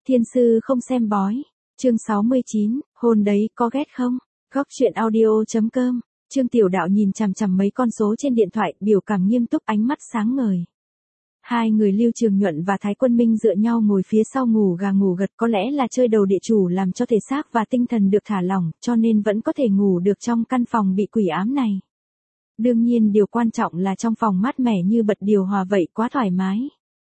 Thiên sư không xem bói. Chương 69, hôn đấy có ghét không? Góc truyện audio.com. Trương Tiểu Đạo nhìn chằm chằm mấy con số trên điện thoại, biểu cảm nghiêm túc, ánh mắt sáng ngời. Hai người Lưu Trường Nhuận và Thái Quân Minh dựa nhau ngồi phía sau ngủ gà ngủ gật, có lẽ là chơi đầu địa chủ làm cho thể xác và tinh thần được thả lỏng, cho nên vẫn có thể ngủ được trong căn phòng bị quỷ ám này. Đương nhiên điều quan trọng là trong phòng mát mẻ như bật điều hòa vậy, quá thoải mái.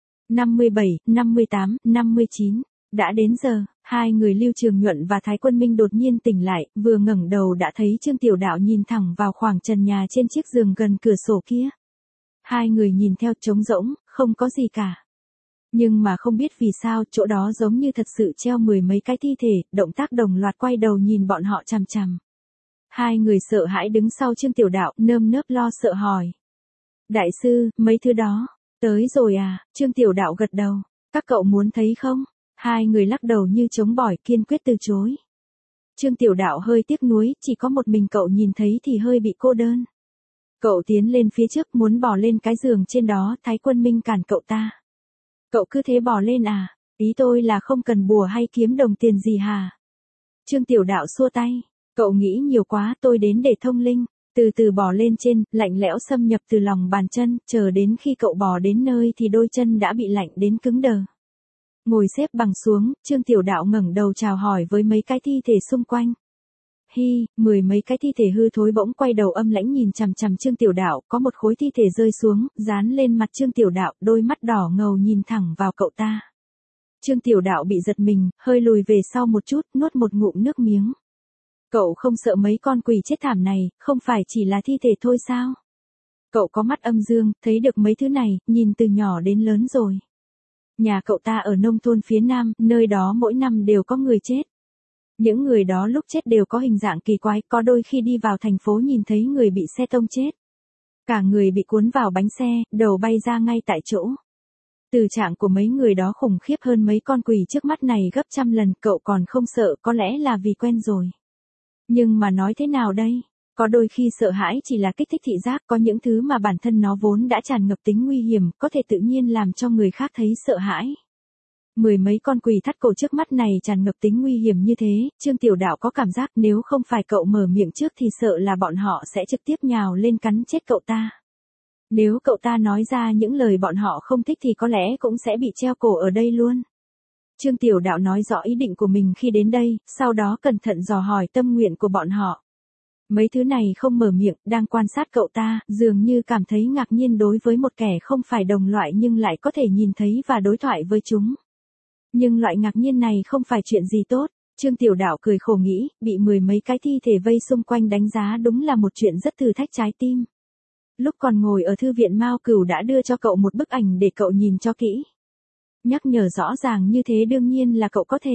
57, 58, 59. Đã đến giờ, hai người Lưu Trường Nhuận và Thái Quân Minh đột nhiên tỉnh lại, vừa ngẩng đầu đã thấy Trương Tiểu Đạo nhìn thẳng vào khoảng trần nhà trên chiếc giường gần cửa sổ kia. Hai người nhìn theo, trống rỗng, không có gì cả. Nhưng mà không biết vì sao, chỗ đó giống như thật sự treo mười mấy cái thi thể, động tác đồng loạt quay đầu nhìn bọn họ chằm chằm. Hai người sợ hãi đứng sau Trương Tiểu Đạo, nơm nớp lo sợ hỏi. Đại sư, mấy thứ đó, tới rồi à? Trương Tiểu Đạo gật đầu. Các cậu muốn thấy không? Hai người lắc đầu như chống bỏi, kiên quyết từ chối. Trương Tiểu Đạo hơi tiếc nuối, chỉ có một mình cậu nhìn thấy thì hơi bị cô đơn. Cậu tiến lên phía trước muốn bò lên cái giường trên đó, Thái Quân Minh cản cậu ta. Cậu cứ thế bò lên à? Ý tôi là không cần bùa hay kiếm đồng tiền gì hả? Trương Tiểu Đạo xua tay. Cậu nghĩ nhiều quá, tôi đến để thông linh. Từ từ bò lên trên, lạnh lẽo xâm nhập từ lòng bàn chân, chờ đến khi cậu bò đến nơi thì đôi chân đã bị lạnh đến cứng đờ. Ngồi xếp bằng xuống, Trương Tiểu Đạo ngẩng đầu chào hỏi với mấy cái thi thể xung quanh. Mười mấy cái thi thể hư thối bỗng quay đầu âm lãnh nhìn chằm chằm Trương Tiểu Đạo, có một khối thi thể rơi xuống, dán lên mặt Trương Tiểu Đạo, đôi mắt đỏ ngầu nhìn thẳng vào cậu ta. Trương Tiểu Đạo bị giật mình, hơi lùi về sau một chút, nuốt một ngụm nước miếng. Cậu không sợ mấy con quỷ chết thảm này, không phải chỉ là thi thể thôi sao? Cậu có mắt âm dương, thấy được mấy thứ này, nhìn từ nhỏ đến lớn rồi. Nhà cậu ta ở nông thôn phía Nam, nơi đó mỗi năm đều có người chết. Những người đó lúc chết đều có hình dạng kỳ quái, có đôi khi đi vào thành phố nhìn thấy người bị xe tông chết. Cả người bị cuốn vào bánh xe, đầu bay ra ngay tại chỗ. Từ trạng của mấy người đó khủng khiếp hơn mấy con quỷ trước mắt này gấp trăm lần, cậu còn không sợ, có lẽ là vì quen rồi. Nhưng mà nói thế nào đây? Có đôi khi sợ hãi chỉ là kích thích thị giác, có những thứ mà bản thân nó vốn đã tràn ngập tính nguy hiểm, có thể tự nhiên làm cho người khác thấy sợ hãi. Mười mấy con quỷ thắt cổ trước mắt này tràn ngập tính nguy hiểm như thế, Trương Tiểu Đạo có cảm giác nếu không phải cậu mở miệng trước thì sợ là bọn họ sẽ trực tiếp nhào lên cắn chết cậu ta. Nếu cậu ta nói ra những lời bọn họ không thích thì có lẽ cũng sẽ bị treo cổ ở đây luôn. Trương Tiểu Đạo nói rõ ý định của mình khi đến đây, sau đó cẩn thận dò hỏi tâm nguyện của bọn họ. Mấy thứ này không mở miệng, đang quan sát cậu ta, dường như cảm thấy ngạc nhiên đối với một kẻ không phải đồng loại nhưng lại có thể nhìn thấy và đối thoại với chúng. Nhưng loại ngạc nhiên này không phải chuyện gì tốt, Trương Tiểu Đạo cười khổ nghĩ, bị mười mấy cái thi thể vây xung quanh đánh giá đúng là một chuyện rất thử thách trái tim. Lúc còn ngồi ở thư viện Mao Cửu đã đưa cho cậu một bức ảnh để cậu nhìn cho kỹ. Nhắc nhở rõ ràng như thế đương nhiên là cậu có thể.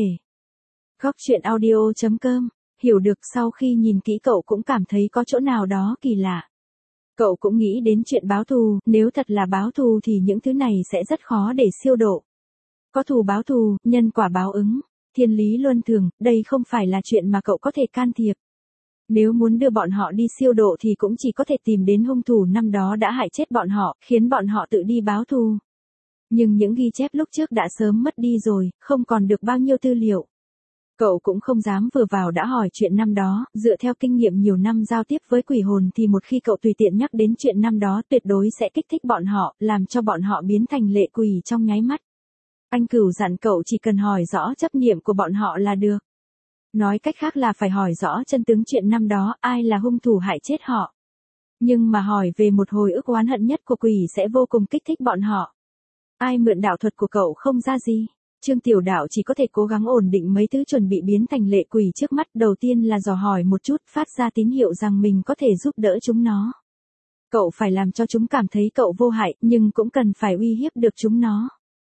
Góc truyện audio.com. Hiểu được sau khi nhìn kỹ cậu cũng cảm thấy có chỗ nào đó kỳ lạ. Cậu cũng nghĩ đến chuyện báo thù, nếu thật là báo thù thì những thứ này sẽ rất khó để siêu độ. Có thù báo thù, nhân quả báo ứng, thiên lý luân thường, đây không phải là chuyện mà cậu có thể can thiệp. Nếu muốn đưa bọn họ đi siêu độ thì cũng chỉ có thể tìm đến hung thủ năm đó đã hại chết bọn họ, khiến bọn họ tự đi báo thù. Nhưng những ghi chép lúc trước đã sớm mất đi rồi, không còn được bao nhiêu tư liệu. Cậu cũng không dám vừa vào đã hỏi chuyện năm đó, dựa theo kinh nghiệm nhiều năm giao tiếp với quỷ hồn thì một khi cậu tùy tiện nhắc đến chuyện năm đó tuyệt đối sẽ kích thích bọn họ, làm cho bọn họ biến thành lệ quỷ trong nháy mắt. Anh Cửu dặn cậu chỉ cần hỏi rõ chấp niệm của bọn họ là được. Nói cách khác là phải hỏi rõ chân tướng chuyện năm đó, ai là hung thủ hại chết họ. Nhưng mà hỏi về một hồi ức oán hận nhất của quỷ sẽ vô cùng kích thích bọn họ. Ai mượn đạo thuật của cậu không ra gì. Trương Tiểu Đạo chỉ có thể cố gắng ổn định mấy thứ chuẩn bị biến thành lệ quỷ trước mắt, đầu tiên là dò hỏi một chút, phát ra tín hiệu rằng mình có thể giúp đỡ chúng nó. Cậu phải làm cho chúng cảm thấy cậu vô hại, nhưng cũng cần phải uy hiếp được chúng nó.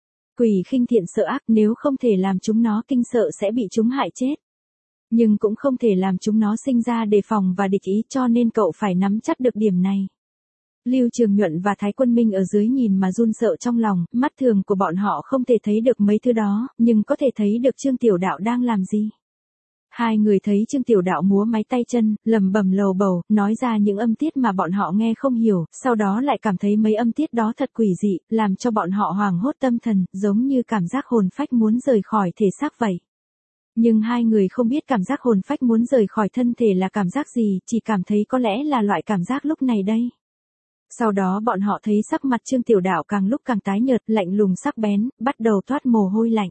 Quỷ khinh thiện sợ ác, nếu không thể làm chúng nó kinh sợ sẽ bị chúng hại chết. Nhưng cũng không thể làm chúng nó sinh ra đề phòng và địch ý, cho nên cậu phải nắm chắc được điểm này. Lưu Trường Nhuận và Thái Quân Minh ở dưới nhìn mà run sợ trong lòng, mắt thường của bọn họ không thể thấy được mấy thứ đó, nhưng có thể thấy được Trương Tiểu Đạo đang làm gì. Hai người thấy Trương Tiểu Đạo múa máy tay chân, lẩm bẩm lầu bầu, nói ra những âm tiết mà bọn họ nghe không hiểu, sau đó lại cảm thấy mấy âm tiết đó thật quỷ dị, làm cho bọn họ hoảng hốt tâm thần, giống như cảm giác hồn phách muốn rời khỏi thể xác vậy. Nhưng hai người không biết cảm giác hồn phách muốn rời khỏi thân thể là cảm giác gì, chỉ cảm thấy có lẽ là loại cảm giác lúc này đây. Sau đó bọn họ thấy sắc mặt Trương Tiểu Đạo càng lúc càng tái nhợt, lạnh lùng sắc bén, bắt đầu toát mồ hôi lạnh.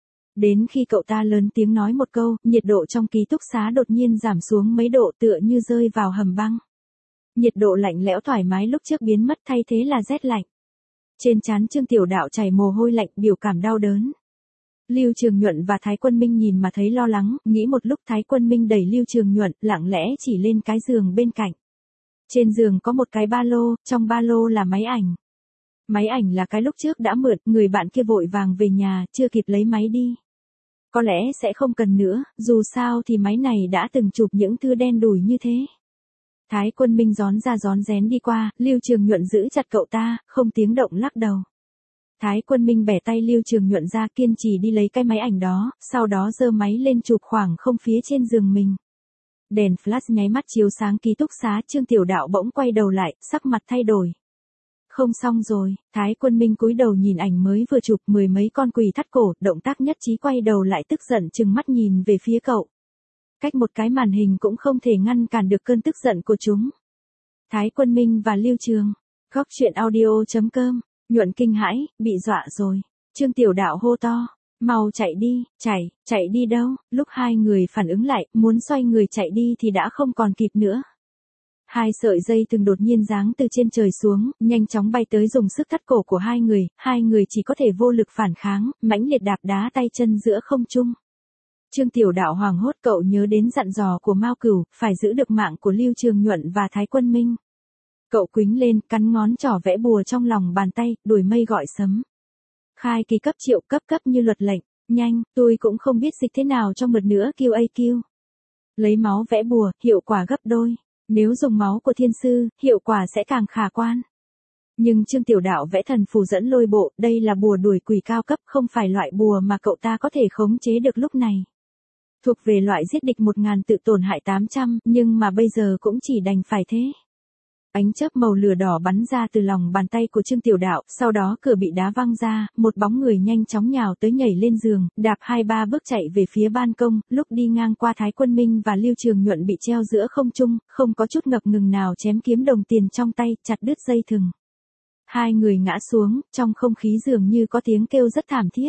Đến khi cậu ta lớn tiếng nói một câu, nhiệt độ trong ký túc xá đột nhiên giảm xuống mấy độ tựa như rơi vào hầm băng. Nhiệt độ lạnh lẽo thoải mái lúc trước biến mất thay thế là rét lạnh. Trên trán Trương Tiểu Đạo chảy mồ hôi lạnh, biểu cảm đau đớn. Lưu Trường Nhuận và Thái Quân Minh nhìn mà thấy lo lắng, nghĩ một lúc Thái Quân Minh đẩy Lưu Trường Nhuận, lặng lẽ chỉ lên cái giường bên cạnh. Trên giường có một cái ba lô, trong ba lô là máy ảnh. Máy ảnh là cái lúc trước đã mượn, người bạn kia vội vàng về nhà, chưa kịp lấy máy đi. Có lẽ sẽ không cần nữa, dù sao thì máy này đã từng chụp những thứ đen đủi như thế. Thái Quân Minh rón ra rón rén đi qua, Lưu Trường Nhuận giữ chặt cậu ta, không tiếng động lắc đầu. Thái Quân Minh bẻ tay Lưu Trường Nhuận ra, kiên trì đi lấy cái máy ảnh đó, sau đó giơ máy lên chụp khoảng không phía trên giường mình. Đèn flash nháy mắt chiếu sáng ký túc xá, Trương Tiểu Đạo bỗng quay đầu lại, sắc mặt thay đổi. Không xong rồi, Thái Quân Minh cúi đầu nhìn ảnh mới vừa chụp, mười mấy con quỷ thắt cổ, động tác nhất trí quay đầu lại tức giận trừng mắt nhìn về phía cậu. Cách một cái màn hình cũng không thể ngăn cản được cơn tức giận của chúng. Thái Quân Minh và Lưu Trường. Góc truyện audio.com. Nhuận kinh hãi, bị dọa rồi. Trương Tiểu Đạo hô to. Mau chạy đi, chạy đi đâu? Lúc hai người phản ứng lại, muốn xoay người chạy đi thì đã không còn kịp nữa. Hai sợi dây từng đột nhiên giáng từ trên trời xuống, nhanh chóng bay tới dùng sức thắt cổ của hai người chỉ có thể vô lực phản kháng, mãnh liệt đạp đá tay chân giữa không trung. Trương Tiểu Đạo hoảng hốt, cậu nhớ đến dặn dò của Mao Cửu, phải giữ được mạng của Lưu Trường Nhuận và Thái Quân Minh. Cậu quĩnh lên, cắn ngón trỏ vẽ bùa trong lòng bàn tay, đuổi mây gọi sấm. Khai kỳ cấp triệu cấp như luật lệnh, nhanh, tôi cũng không biết dịch thế nào cho mượt nữa QAQ. Lấy máu vẽ bùa, hiệu quả gấp đôi. Nếu dùng máu của thiên sư, hiệu quả sẽ càng khả quan. Nhưng Trương Tiểu Đạo vẽ thần phù dẫn lôi bộ, đây là bùa đuổi quỷ cao cấp, không phải loại bùa mà cậu ta có thể khống chế được lúc này. Thuộc về loại giết địch 1000 tự tổn hại 800, nhưng mà bây giờ cũng chỉ đành phải thế. Ánh chớp màu lửa đỏ bắn ra từ lòng bàn tay của Trương Tiểu Đạo, sau đó cửa bị đá văng ra, một bóng người nhanh chóng nhào tới nhảy lên giường, đạp 2-3 bước chạy về phía ban công, lúc đi ngang qua Thái Quân Minh và Lưu Trường Nhuận bị treo giữa không trung, không có chút ngập ngừng nào chém kiếm đồng tiền trong tay, chặt đứt dây thừng. Hai người ngã xuống, trong không khí dường như có tiếng kêu rất thảm thiết.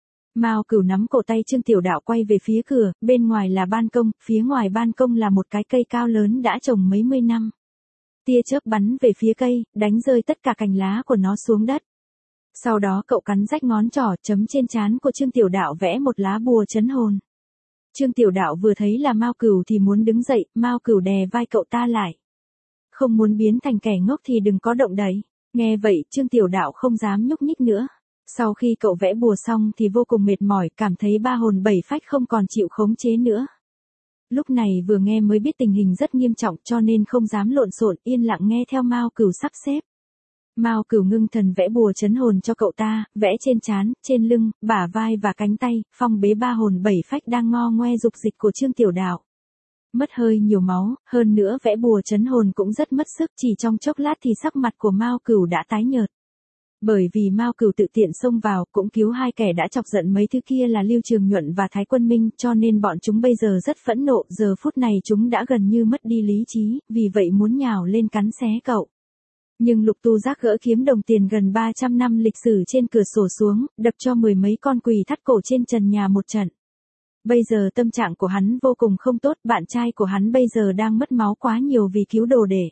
Mao Cửu nắm cổ tay Trương Tiểu Đạo quay về phía cửa, bên ngoài là ban công, phía ngoài ban công là một cái cây cao lớn đã trồng mấy mươi năm. Tia chớp bắn về phía cây, đánh rơi tất cả cành lá của nó xuống đất. Sau đó cậu cắn rách ngón trỏ, chấm trên trán của Trương Tiểu Đạo vẽ một lá bùa trấn hồn. Trương Tiểu Đạo vừa thấy là Mao Cửu thì muốn đứng dậy, Mao Cửu đè vai cậu ta lại. Không muốn biến thành kẻ ngốc thì đừng có động đậy. Nghe vậy, Trương Tiểu Đạo không dám nhúc nhích nữa. Sau khi cậu vẽ bùa xong thì vô cùng mệt mỏi, cảm thấy ba hồn bảy phách không còn chịu khống chế nữa. Lúc này vừa nghe mới biết tình hình rất nghiêm trọng cho nên không dám lộn xộn, yên lặng nghe theo Mao Cửu sắp xếp. Mao Cửu ngưng thần vẽ bùa trấn hồn cho cậu ta, vẽ trên trán, trên lưng, bả vai và cánh tay, phong bế ba hồn bảy phách đang ngo ngoe dục dịch của Trương Tiểu Đạo. Mất hơi nhiều máu, hơn nữa vẽ bùa trấn hồn cũng rất mất sức, chỉ trong chốc lát thì sắc mặt của Mao Cửu đã tái nhợt. Bởi vì Mao Cửu tự tiện xông vào, cũng cứu hai kẻ đã chọc giận mấy thứ kia là Lưu Trường Nhuận và Thái Quân Minh, cho nên bọn chúng bây giờ rất phẫn nộ, giờ phút này chúng đã gần như mất đi lý trí, vì vậy muốn nhào lên cắn xé cậu. Nhưng Lục Tu Giác gỡ kiếm đồng tiền gần 300 năm lịch sử trên cửa sổ xuống, đập cho mười mấy con quỷ thắt cổ trên trần nhà một trận. Bây giờ tâm trạng của hắn vô cùng không tốt, bạn trai của hắn bây giờ đang mất máu quá nhiều vì cứu đồ đệ.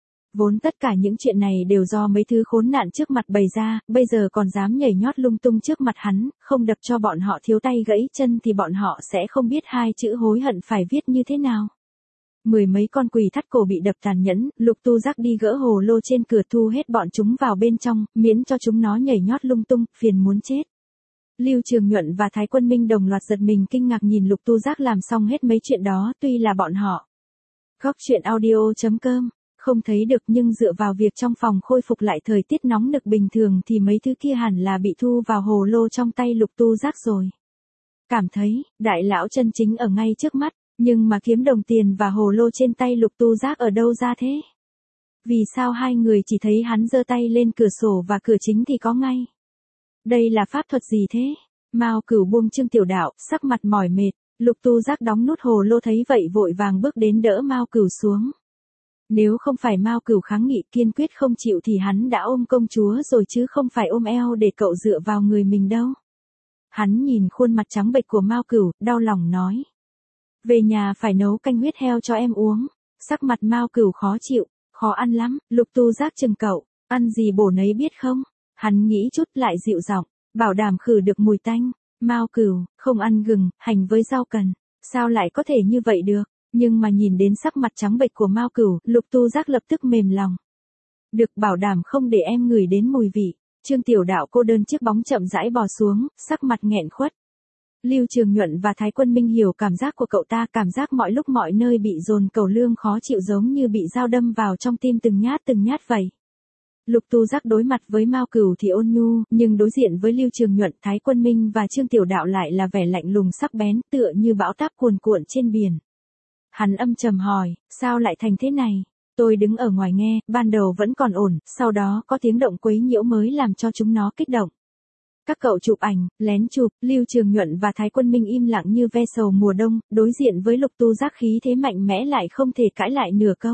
Vốn tất cả những chuyện này đều do mấy thứ khốn nạn trước mặt bày ra, bây giờ còn dám nhảy nhót lung tung trước mặt hắn, không đập cho bọn họ thiếu tay gãy chân thì bọn họ sẽ không biết hai chữ hối hận phải viết như thế nào. Mười mấy con quỷ thắt cổ bị đập tàn nhẫn, Lục Tu Giác đi gỡ hồ lô trên cửa thu hết bọn chúng vào bên trong, miễn cho chúng nó nhảy nhót lung tung, phiền muốn chết. Lưu Trường Nhuận và Thái Quân Minh đồng loạt giật mình kinh ngạc nhìn Lục Tu Giác làm xong hết mấy chuyện đó, tuy là bọn họ. Góc truyện audio.com không thấy được, nhưng dựa vào việc trong phòng khôi phục lại thời tiết nóng nực bình thường thì mấy thứ kia hẳn là bị thu vào hồ lô trong tay Lục Tu Giác rồi. Cảm thấy, đại lão chân chính ở ngay trước mắt, Nhưng mà kiếm đồng tiền và hồ lô trên tay Lục Tu Giác ở đâu ra thế? Vì sao hai người chỉ thấy hắn giơ tay lên cửa sổ và cửa chính thì có ngay? Đây là pháp thuật gì thế? Mao Cửu buông Trương Tiểu Đạo, sắc mặt mỏi mệt. Lục Tu Giác đóng nút hồ lô thấy vậy vội vàng bước đến đỡ Mao Cửu xuống. Nếu không phải Mao Cửu kháng nghị kiên quyết không chịu thì hắn đã ôm công chúa rồi chứ không phải ôm eo để cậu dựa vào người mình đâu. Hắn nhìn khuôn mặt trắng bệch của Mao Cửu, đau lòng nói. Về nhà phải nấu canh huyết heo cho em uống. Sắc mặt Mao Cửu khó chịu, khó ăn lắm. Lục Tu Giác chừng cậu, ăn gì bổ nấy biết không? Hắn nghĩ chút lại dịu giọng, bảo đảm khử được mùi tanh. Mao Cửu, không ăn gừng, hành với rau cần. Sao lại có thể như vậy được? Nhưng mà nhìn đến sắc mặt trắng bệch của Mao Cửu, Lục Tu Giác lập tức mềm lòng. Được, bảo đảm không để em ngửi đến mùi vị. Trương Tiểu Đạo cô đơn chiếc bóng chậm rãi bò xuống, sắc mặt nghẹn khuất. Lưu Trường Nhuận và Thái Quân Minh hiểu cảm giác của cậu ta, cảm giác mọi lúc mọi nơi bị dồn cẩu lương khó chịu giống như bị dao đâm vào trong tim từng nhát vậy. Lục Tu Giác đối mặt với Mao Cửu thì ôn nhu, nhưng đối diện với Lưu Trường Nhuận, Thái Quân Minh và Trương Tiểu Đạo lại là vẻ lạnh lùng sắc bén, tựa như bão táp cuồn cuộn trên biển. Hắn âm trầm hỏi, sao lại thành thế này? Tôi đứng ở ngoài nghe, ban đầu vẫn còn ổn, sau đó có tiếng động quấy nhiễu mới làm cho chúng nó kích động. Các cậu chụp ảnh, lén chụp, Lưu Trường Nhuận và Thái Quân Minh im lặng như ve sầu mùa đông, đối diện với Lục Tu Giác khí thế mạnh mẽ lại không thể cãi lại nửa câu.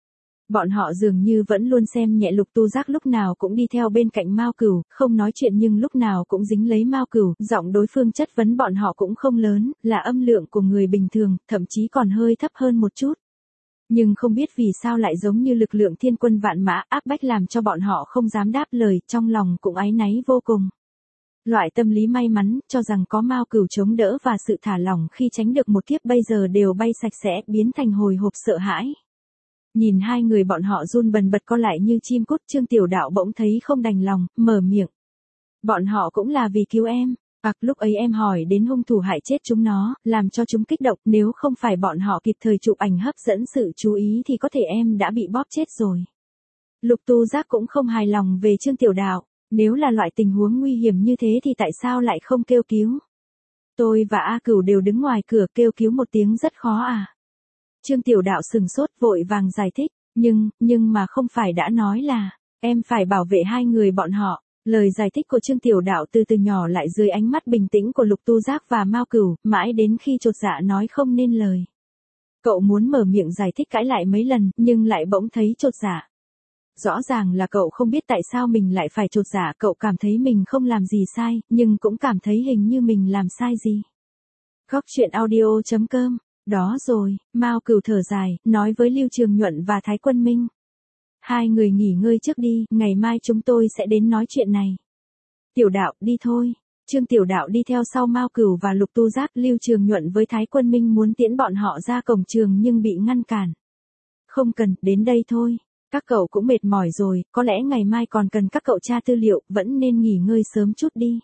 Bọn họ dường như vẫn luôn xem nhẹ Lục Tu Giác, lúc nào cũng đi theo bên cạnh Mao Cửu, không nói chuyện nhưng lúc nào cũng dính lấy Mao Cửu, giọng đối phương chất vấn bọn họ cũng không lớn, là âm lượng của người bình thường, thậm chí còn hơi thấp hơn một chút. Nhưng không biết vì sao lại giống như lực lượng thiên quân vạn mã áp bách làm cho bọn họ không dám đáp lời, trong lòng cũng áy náy vô cùng. Loại tâm lý may mắn, cho rằng có Mao Cửu chống đỡ và sự thả lỏng khi tránh được một kiếp bây giờ đều bay sạch sẽ, biến thành hồi hộp sợ hãi. Nhìn hai người bọn họ run bần bật co lại như chim cút, Trương Tiểu Đạo bỗng thấy không đành lòng, mở miệng. Bọn họ cũng là vì cứu em. Lúc ấy em hỏi đến hung thủ hại chết chúng nó, làm cho chúng kích động, nếu không phải bọn họ kịp thời chụp ảnh hấp dẫn sự chú ý thì có thể em đã bị bóp chết rồi. Lục Tu Giác cũng không hài lòng về Trương Tiểu Đạo, nếu là loại tình huống nguy hiểm như thế thì tại sao lại không kêu cứu? Tôi và A Cửu đều đứng ngoài cửa, kêu cứu một tiếng rất khó à? Trương Tiểu Đạo sừng sốt vội vàng giải thích, nhưng mà không phải đã nói là, em phải bảo vệ hai người bọn họ. Lời giải thích của Trương Tiểu Đạo từ từ nhỏ lại dưới ánh mắt bình tĩnh của Lục Tu Giác và Mao Cửu, mãi đến khi chột dạ nói không nên lời. Cậu muốn mở miệng giải thích cãi lại mấy lần, nhưng lại bỗng thấy chột dạ. Rõ ràng là cậu không biết tại sao mình lại phải chột dạ, cậu cảm thấy mình không làm gì sai, nhưng cũng cảm thấy hình như mình làm sai gì. Góc truyện audio.com. Đó rồi, Mao Cửu thở dài, nói với Lưu Trường Nhuận và Thái Quân Minh. Hai người nghỉ ngơi trước đi, ngày mai chúng tôi sẽ đến nói chuyện này. Tiểu Đạo, đi thôi. Trương Tiểu Đạo đi theo sau Mao Cửu và Lục Tu Giác. Lưu Trường Nhuận với Thái Quân Minh muốn tiễn bọn họ ra cổng trường nhưng bị ngăn cản. Không cần, đến đây thôi. Các cậu cũng mệt mỏi rồi, có lẽ ngày mai còn cần các cậu tra tư liệu, vẫn nên nghỉ ngơi sớm chút đi.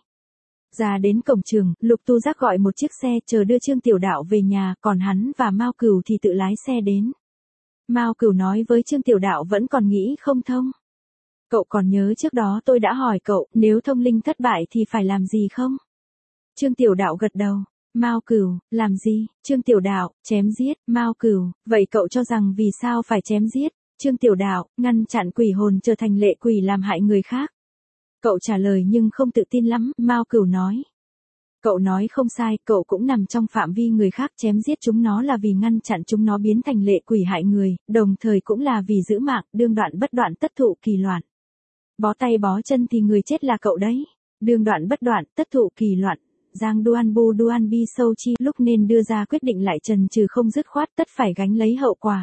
Ra đến cổng trường, Lục Tu Giác gọi một chiếc xe chờ đưa Trương Tiểu Đạo về nhà, còn hắn và Mao Cửu thì tự lái xe đến. Mao Cửu nói với Trương Tiểu Đạo vẫn còn nghĩ không thông. Cậu còn nhớ trước đó tôi đã hỏi cậu, nếu thông linh thất bại thì phải làm gì không? Trương Tiểu Đạo gật đầu. Mao Cửu, làm gì? Trương Tiểu Đạo, chém giết. Mao Cửu, vậy cậu cho rằng vì sao phải chém giết? Trương Tiểu Đạo, ngăn chặn quỷ hồn trở thành lệ quỷ làm hại người khác. Cậu trả lời nhưng không tự tin lắm, Mao Cửu nói. Cậu nói không sai, cậu cũng nằm trong phạm vi người khác, chém giết chúng nó là vì ngăn chặn chúng nó biến thành lệ quỷ hại người, đồng thời cũng là vì giữ mạng, đương đoạn bất đoạn tất thụ kỳ loạn. Bó tay bó chân thì người chết là cậu đấy. Đương đoạn bất đoạn, tất thụ kỳ loạn. Giang Duan Bu Duan Bi Sâu Chi lúc nên đưa ra quyết định lại trần trừ không dứt khoát, tất phải gánh lấy hậu quả.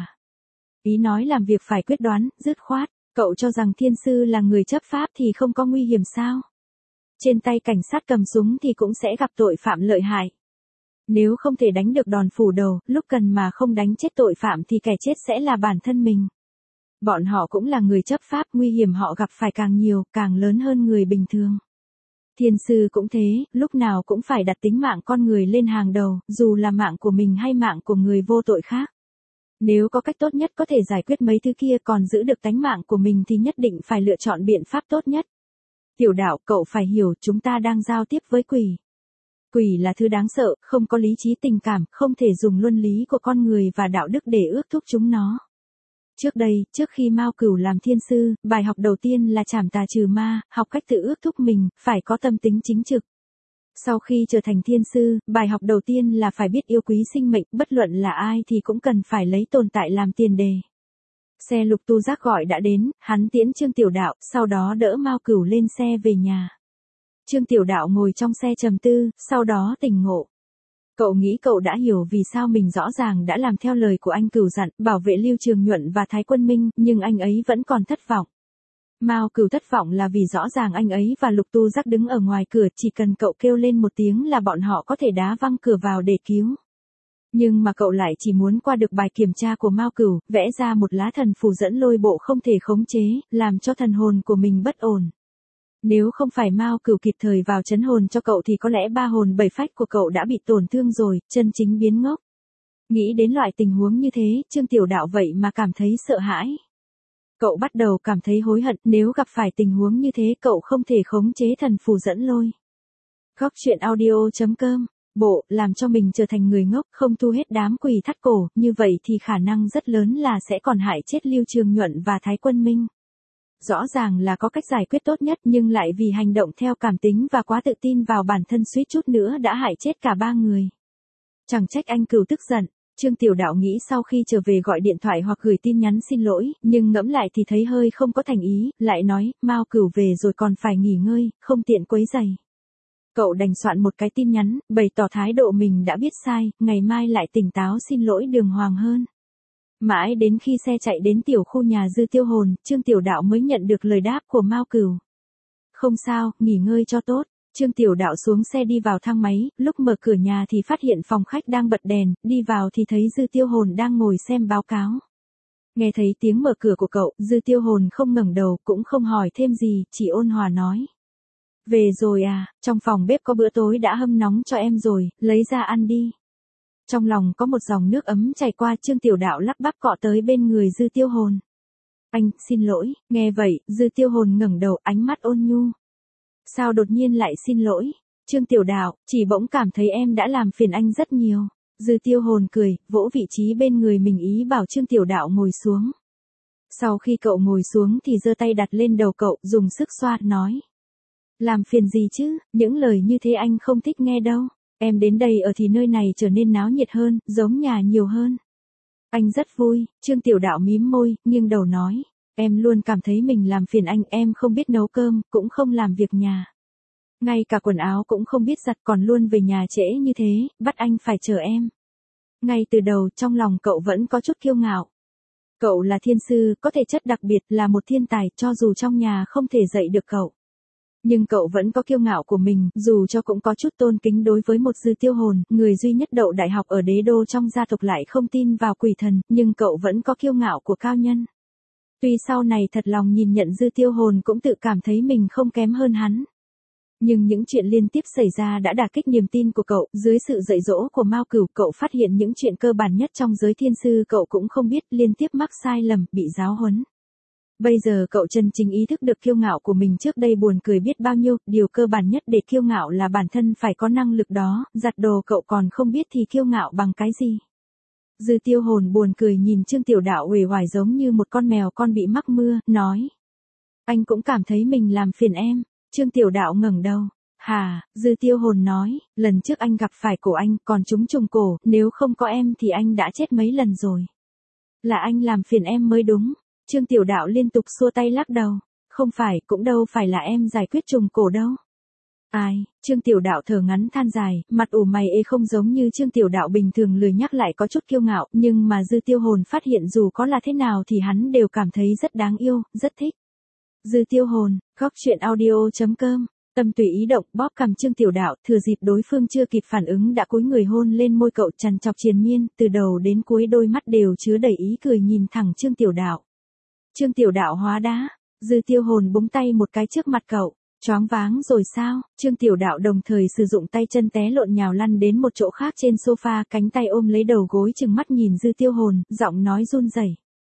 Ý nói làm việc phải quyết đoán, dứt khoát. Cậu cho rằng thiên sư là người chấp pháp thì không có nguy hiểm sao? Trên tay cảnh sát cầm súng thì cũng sẽ gặp tội phạm lợi hại. Nếu không thể đánh được đòn phủ đầu, lúc cần mà không đánh chết tội phạm thì kẻ chết sẽ là bản thân mình. Bọn họ cũng là người chấp pháp, nguy hiểm họ gặp phải càng nhiều, càng lớn hơn người bình thường. Thiên sư cũng thế, lúc nào cũng phải đặt tính mạng con người lên hàng đầu, dù là mạng của mình hay mạng của người vô tội khác. Nếu có cách tốt nhất có thể giải quyết mấy thứ kia còn giữ được tánh mạng của mình thì nhất định phải lựa chọn biện pháp tốt nhất. Tiểu Đạo, cậu phải hiểu chúng ta đang giao tiếp với quỷ. quỷ là thứ đáng sợ, không có lý trí tình cảm, không thể dùng luân lý của con người và đạo đức để ước thúc chúng nó. Trước đây, trước khi Mao Cửu làm thiên sư, bài học đầu tiên là trảm tà trừ ma, học cách tự ước thúc mình, phải có tâm tính chính trực. Sau khi trở thành thiên sư, bài học đầu tiên là phải biết yêu quý sinh mệnh, bất luận là ai thì cũng cần phải lấy tồn tại làm tiền đề. Xe Lục Tu Giác gọi đã đến, hắn tiễn Trương Tiểu Đạo, sau đó đỡ Mao Cửu lên xe về nhà. Trương Tiểu Đạo ngồi trong xe trầm tư, sau đó tỉnh ngộ. Cậu nghĩ cậu đã hiểu vì sao mình rõ ràng đã làm theo lời của anh Cửu dặn, bảo vệ Lưu Trường Nhuận và Thái Quân Minh, nhưng anh ấy vẫn còn thất vọng. Mao Cửu thất vọng là vì rõ ràng anh ấy và Lục Tu Giác đứng ở ngoài cửa, chỉ cần cậu kêu lên một tiếng là bọn họ có thể đá văng cửa vào để cứu. Nhưng mà cậu lại chỉ muốn qua được bài kiểm tra của Mao Cửu, vẽ ra một lá thần phù dẫn lôi bộ không thể khống chế, làm cho thần hồn của mình bất ổn. Nếu không phải Mao Cửu kịp thời vào trấn hồn cho cậu thì có lẽ 3 hồn 7 phách của cậu đã bị tổn thương rồi, chân chính biến ngốc. Nghĩ đến loại tình huống như thế, Trương Tiểu Đạo vậy mà cảm thấy sợ hãi. Cậu bắt đầu cảm thấy hối hận, nếu gặp phải tình huống như thế cậu không thể khống chế thần phù dẫn lôi. Góc truyện audio.com. Bộ, làm cho mình trở thành người ngốc, không thu hết đám quỷ thắt cổ, như vậy thì khả năng rất lớn là sẽ còn hại chết Lưu Trường Nhuận và Thái Quân Minh. Rõ ràng là có cách giải quyết tốt nhất nhưng lại vì hành động theo cảm tính và quá tự tin vào bản thân suýt chút nữa đã hại chết cả 3 người. Chẳng trách anh Cửu tức giận. Trương Tiểu Đạo nghĩ sau khi trở về gọi điện thoại hoặc gửi tin nhắn xin lỗi, nhưng ngẫm lại thì thấy hơi không có thành ý, lại nói, Mao Cửu về rồi còn phải nghỉ ngơi, không tiện quấy rầy. Cậu đành soạn một cái tin nhắn, bày tỏ thái độ mình đã biết sai, ngày mai lại tỉnh táo xin lỗi đường hoàng hơn. Mãi đến khi xe chạy đến tiểu khu nhà Dư Tiêu Hồn, Trương Tiểu Đạo mới nhận được lời đáp của Mao Cửu. Không sao, nghỉ ngơi cho tốt. Trương Tiểu Đạo xuống xe đi vào thang máy, lúc mở cửa nhà thì phát hiện phòng khách đang bật đèn, đi vào thì thấy Dư Tiêu Hồn đang ngồi xem báo cáo. Nghe thấy tiếng mở cửa của cậu, Dư Tiêu Hồn không ngẩng đầu, cũng không hỏi thêm gì, chỉ ôn hòa nói. Về rồi à, trong phòng bếp có bữa tối đã hâm nóng cho em rồi, lấy ra ăn đi. Trong lòng có một dòng nước ấm chảy qua, Trương Tiểu Đạo lắp bắp cọ tới bên người Dư Tiêu Hồn. Anh, xin lỗi, nghe vậy, Dư Tiêu Hồn ngẩng đầu, ánh mắt ôn nhu. Sao đột nhiên lại xin lỗi? Trương Tiểu Đạo, chỉ bỗng cảm thấy em đã làm phiền anh rất nhiều. Dư Tiêu Hồn cười, vỗ vị trí bên người mình ý bảo Trương Tiểu Đạo ngồi xuống. Sau khi cậu ngồi xuống thì giơ tay đặt lên đầu cậu, dùng sức xoa, nói. Làm phiền gì chứ, những lời như thế anh không thích nghe đâu. Em đến đây ở thì nơi này trở nên náo nhiệt hơn, giống nhà nhiều hơn. Anh rất vui. Trương Tiểu Đạo mím môi, nghiêng đầu nói. Em luôn cảm thấy mình làm phiền anh, em không biết nấu cơm, cũng không làm việc nhà. Ngay cả quần áo cũng không biết giặt, còn luôn về nhà trễ như thế, bắt anh phải chờ em. Ngay từ đầu trong lòng cậu vẫn có chút kiêu ngạo. Cậu là thiên sư, có thể chất đặc biệt, là một thiên tài, cho dù trong nhà không thể dạy được cậu. Nhưng cậu vẫn có kiêu ngạo của mình, dù cho cũng có chút tôn kính đối với một Dư Tiêu Hồn, người duy nhất đậu đại học ở đế đô trong gia tộc lại không tin vào quỷ thần, nhưng cậu vẫn có kiêu ngạo của cao nhân. Tuy sau này thật lòng nhìn nhận Dư Tiêu Hồn cũng tự cảm thấy mình không kém hơn hắn. Nhưng những chuyện liên tiếp xảy ra đã đả kích niềm tin của cậu, dưới sự dạy dỗ của Mao Cửu, cậu phát hiện những chuyện cơ bản nhất trong giới thiên sư cậu cũng không biết, liên tiếp mắc sai lầm, bị giáo huấn. Bây giờ cậu chân chính ý thức được kiêu ngạo của mình trước đây buồn cười biết bao nhiêu, điều cơ bản nhất để kiêu ngạo là bản thân phải có năng lực đó, giặt đồ cậu còn không biết thì kiêu ngạo bằng cái gì. Dư Tiêu Hồn buồn cười nhìn Trương Tiểu Đạo uể oải giống như một con mèo con bị mắc mưa, nói. Anh cũng cảm thấy mình làm phiền em. Trương Tiểu Đạo ngẩng đầu. Hà, Dư Tiêu Hồn nói, lần trước anh gặp phải cổ anh, còn trúng trùng cổ, nếu không có em thì anh đã chết mấy lần rồi. Là anh làm phiền em mới đúng. Trương Tiểu Đạo liên tục xua tay lắc đầu. Không phải, cũng đâu phải là em giải quyết trùng cổ đâu. Ai, Trương Tiểu Đạo thở ngắn than dài, mặt ủ mày ê không giống như Trương Tiểu Đạo bình thường lười nhắc lại có chút kiêu ngạo, nhưng mà Dư Tiêu Hồn phát hiện dù có là thế nào thì hắn đều cảm thấy rất đáng yêu, rất thích. Dư Tiêu Hồn, góc truyện audio.com, tâm tùy ý động, bóp cằm Trương Tiểu Đạo, thừa dịp đối phương chưa kịp phản ứng đã cúi người hôn lên môi cậu trằn trọc triền miên, từ đầu đến cuối đôi mắt đều chứa đầy ý cười nhìn thẳng Trương Tiểu Đạo. Trương Tiểu Đạo hóa đá, Dư Tiêu Hồn búng tay một cái trước mặt cậu. Choáng váng rồi sao? Trương Tiểu Đạo đồng thời sử dụng tay chân té lộn nhào lăn đến một chỗ khác trên sofa, cánh tay ôm lấy đầu gối chừng mắt nhìn Dư Tiêu Hồn, giọng nói run rẩy.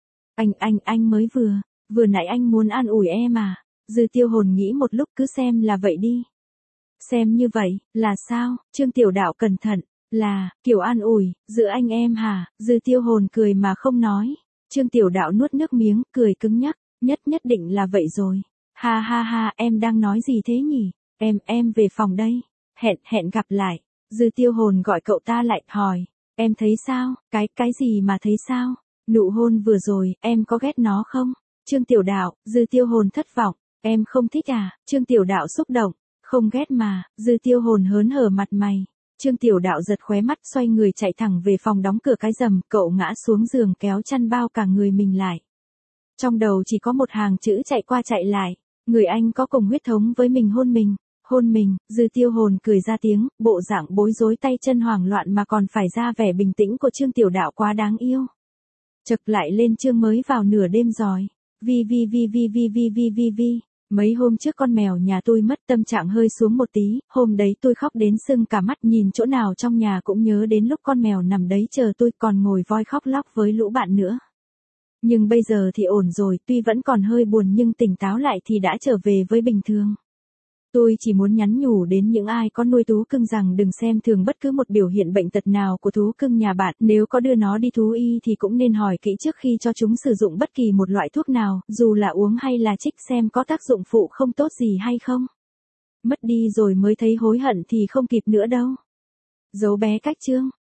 Anh mới vừa nãy anh muốn an ủi em à? Dư Tiêu Hồn nghĩ một lúc, cứ xem là vậy đi. Xem như vậy, là sao? Trương Tiểu Đạo cẩn thận, là, kiểu an ủi, giữa anh em hả? Dư Tiêu Hồn cười mà không nói. Trương Tiểu Đạo nuốt nước miếng, cười cứng nhắc, nhất định là vậy rồi. Ha ha ha, em đang nói gì thế nhỉ? Em về phòng đây. Hẹn gặp lại. Dư Tiêu Hồn gọi cậu ta lại, hỏi, em thấy sao? Cái gì mà thấy sao? Nụ hôn vừa rồi, em có ghét nó không? Trương Tiểu Đạo, Dư Tiêu Hồn thất vọng, em không thích à? Trương Tiểu Đạo xúc động, không ghét mà. Dư Tiêu Hồn hớn hở mặt mày. Trương Tiểu Đạo giật khóe mắt, xoay người chạy thẳng về phòng, đóng cửa cái rầm, cậu ngã xuống giường kéo chăn bao cả người mình lại. Trong đầu chỉ có một hàng chữ chạy qua chạy lại, người anh có cùng huyết thống với mình hôn mình. Dư Tiêu Hồn cười ra tiếng, bộ dạng bối rối tay chân hoảng loạn mà còn phải ra vẻ bình tĩnh của Trương Tiểu Đạo quá đáng yêu. Chực lại lên chương mới vào nửa đêm rồi. Vi. Mấy hôm trước con mèo nhà tôi mất, tâm trạng hơi xuống một tí, hôm đấy tôi khóc đến sưng cả mắt, nhìn chỗ nào trong nhà cũng nhớ đến lúc con mèo nằm đấy chờ tôi, còn ngồi voi khóc lóc với lũ bạn nữa. Nhưng bây giờ thì ổn rồi, tuy vẫn còn hơi buồn nhưng tỉnh táo lại thì đã trở về với bình thường. Tôi chỉ muốn nhắn nhủ đến những ai có nuôi thú cưng rằng đừng xem thường bất cứ một biểu hiện bệnh tật nào của thú cưng nhà bạn, nếu có đưa nó đi thú y thì cũng nên hỏi kỹ trước khi cho chúng sử dụng bất kỳ một loại thuốc nào, dù là uống hay là chích, xem có tác dụng phụ không tốt gì hay không. Mất đi rồi mới thấy hối hận thì không kịp nữa đâu. Dấu bé cách chương.